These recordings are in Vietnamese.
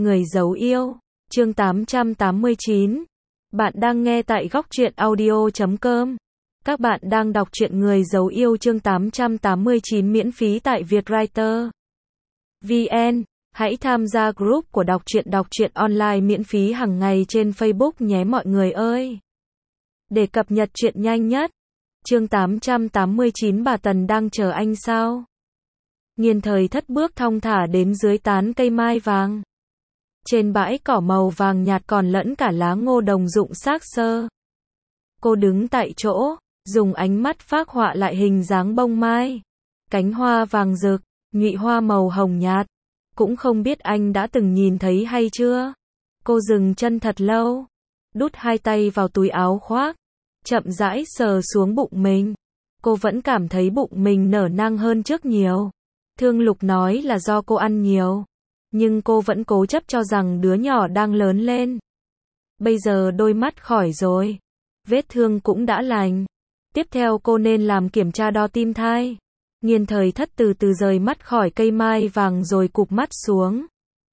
Người giấu yêu, chương 889. Bạn đang nghe tại góc truyện audio.com. Các bạn đang đọc truyện Người giấu yêu chương 889 miễn phí tại Vietwriter VN. Hãy tham gia group của đọc truyện online miễn phí hàng ngày trên Facebook nhé mọi người ơi. Để cập nhật truyện nhanh nhất. Chương 889 bà Tần đang chờ anh sao? Nghiên Thời Thất bước thong thả đến dưới tán cây mai vàng. Trên bãi cỏ màu vàng nhạt còn lẫn cả lá ngô đồng rụng xác xơ. Cô đứng tại chỗ, dùng ánh mắt phác họa lại hình dáng bông mai. Cánh hoa vàng rực, nhụy hoa màu hồng nhạt. Cũng không biết anh đã từng nhìn thấy hay chưa? Cô dừng chân thật lâu, đút hai tay vào túi áo khoác, chậm rãi sờ xuống bụng mình. Cô vẫn cảm thấy bụng mình nở nang hơn trước nhiều. Thương Lục nói là do cô ăn nhiều, nhưng cô vẫn cố chấp cho rằng đứa nhỏ đang lớn lên. Bây giờ đôi mắt khỏi rồi, vết thương cũng đã lành. Tiếp theo cô nên làm kiểm tra đo tim thai. Nghiên Thời Thất từ từ rời mắt khỏi cây mai vàng rồi cụp mắt xuống.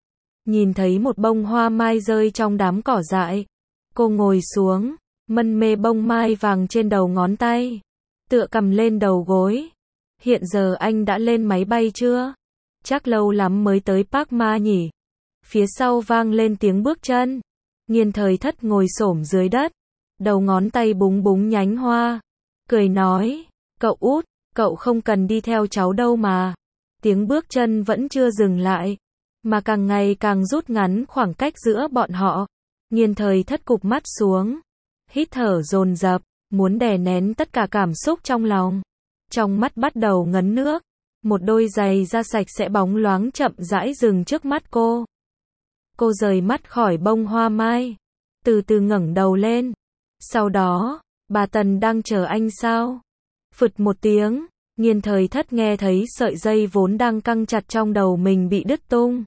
Nhìn thấy một bông hoa mai rơi trong đám cỏ dại. Cô ngồi xuống, mân mê bông mai vàng trên đầu ngón tay, tựa cầm lên đầu gối. Hiện giờ anh đã lên máy bay chưa? Chắc lâu lắm mới tới Park Ma nhỉ? Phía sau vang lên tiếng bước chân. Nghiên Thời Thất ngồi xổm dưới đất, đầu ngón tay búng búng nhánh hoa, cười nói, cậu út, cậu không cần đi theo cháu đâu mà. Tiếng bước chân vẫn chưa dừng lại, mà càng ngày càng rút ngắn khoảng cách giữa bọn họ. Nghiên Thời Thất cụp mắt xuống, hít thở dồn dập, muốn đè nén tất cả cảm xúc trong lòng. Trong mắt bắt đầu ngấn nước, một đôi giày da sạch sẽ bóng loáng chậm rãi dừng trước mắt cô. Cô rời mắt khỏi bông hoa mai, từ từ ngẩng đầu lên. Sau đó, bà Tần đang chờ anh sao? Phụt một tiếng, Nghiên Thời Thất nghe thấy sợi dây vốn đang căng chặt trong đầu mình bị đứt tung.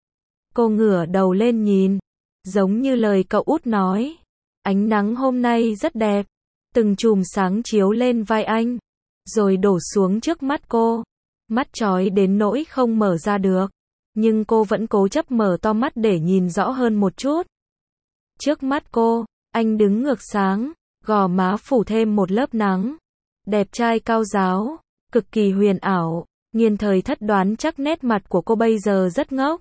Cô ngửa đầu lên nhìn, giống như lời cậu út nói. Ánh nắng hôm nay rất đẹp, từng chùm sáng chiếu lên vai anh, rồi đổ xuống trước mắt cô. Mắt chói đến nỗi không mở ra được, nhưng cô vẫn cố chấp mở to mắt để nhìn rõ hơn một chút. Trước mắt cô, anh đứng ngược sáng, gò má phủ thêm một lớp nắng. Đẹp trai cao ráo, cực kỳ huyền ảo. Nghiên Thời Thất đoán chắc nét mặt của cô bây giờ rất ngốc.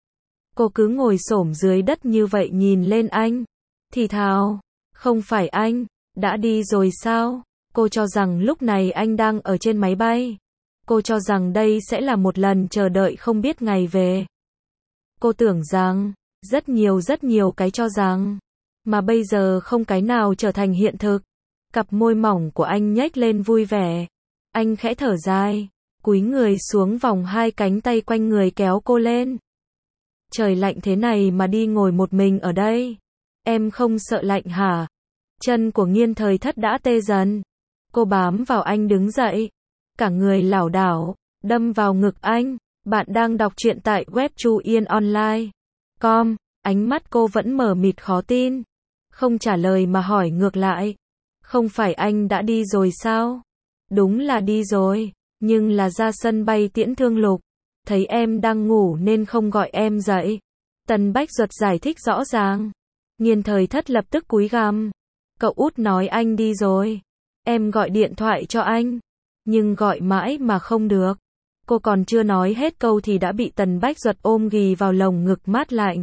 Cô cứ ngồi xổm dưới đất như vậy nhìn lên anh, thì thào, không phải anh đã đi rồi sao? Cô cho rằng lúc này anh đang ở trên máy bay. Cô cho rằng đây sẽ là một lần chờ đợi không biết ngày về. Cô tưởng rằng, rất nhiều cái cho rằng, mà bây giờ không cái nào trở thành hiện thực. Cặp môi mỏng của anh nhếch lên vui vẻ. Anh khẽ thở dài, cúi người xuống vòng hai cánh tay quanh người kéo cô lên. Trời lạnh thế này mà đi ngồi một mình ở đây. Em không sợ lạnh hả? Chân của Nghiên Thời Thất đã tê dần. Cô bám vào anh đứng dậy, cả người lảo đảo, đâm vào ngực anh. Bạn đang đọc truyện tại web chuyenonline.com. Ánh mắt cô vẫn mờ mịt khó tin, không trả lời mà hỏi ngược lại. Không phải anh đã đi rồi sao? Đúng là đi rồi, nhưng là ra sân bay tiễn Thương Lục. Thấy em đang ngủ nên không gọi em dậy. Tần Bách Duật giải thích rõ ràng. Nghiên Thời Thất lập tức cúi gằm. Cậu út nói anh đi rồi. Em gọi điện thoại cho anh, nhưng gọi mãi mà không được. Cô còn chưa nói hết câu thì đã bị Tần Bách Duật ôm ghì vào lồng ngực mát lạnh.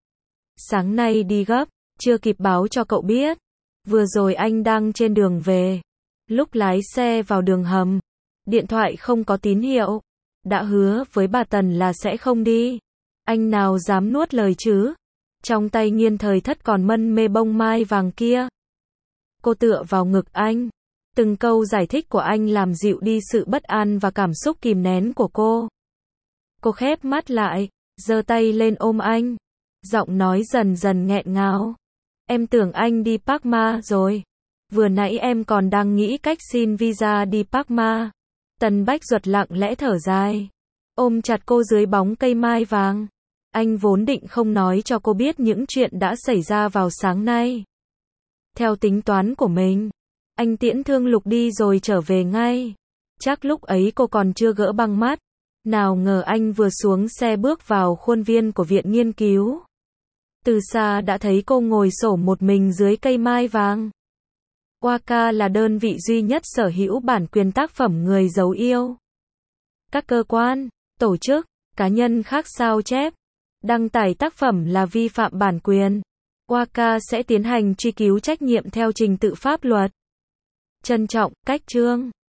Sáng nay đi gấp, chưa kịp báo cho cậu biết. Vừa rồi anh đang trên đường về. Lúc lái xe vào đường hầm, điện thoại không có tín hiệu. Đã hứa với bà Tần là sẽ không đi. Anh nào dám nuốt lời chứ? Trong tay Nghiên Thời Thất còn mân mê bông mai vàng kia. Cô tựa vào ngực anh. Từng câu giải thích của anh làm dịu đi sự bất an và cảm xúc kìm nén của cô. Cô khép mắt lại, giơ tay lên ôm anh. Giọng nói dần dần nghẹn ngào. Em tưởng anh đi Park Ma rồi. Vừa nãy em còn đang nghĩ cách xin visa đi Park Ma. Tần Bách Duật lặng lẽ thở dài, ôm chặt cô dưới bóng cây mai vàng. Anh vốn định không nói cho cô biết những chuyện đã xảy ra vào sáng nay. Theo tính toán của mình, anh tiễn Thương Lục đi rồi trở về ngay. Chắc lúc ấy cô còn chưa gỡ băng mắt. Nào ngờ anh vừa xuống xe bước vào khuôn viên của viện nghiên cứu. Từ xa đã thấy cô ngồi xổm một mình dưới cây mai vàng. Waka là đơn vị duy nhất sở hữu bản quyền tác phẩm Người dấu yêu. Các cơ quan, tổ chức, cá nhân khác sao chép, đăng tải tác phẩm là vi phạm bản quyền. Waka sẽ tiến hành truy cứu trách nhiệm theo trình tự pháp luật. Trân trọng, Cách Trương.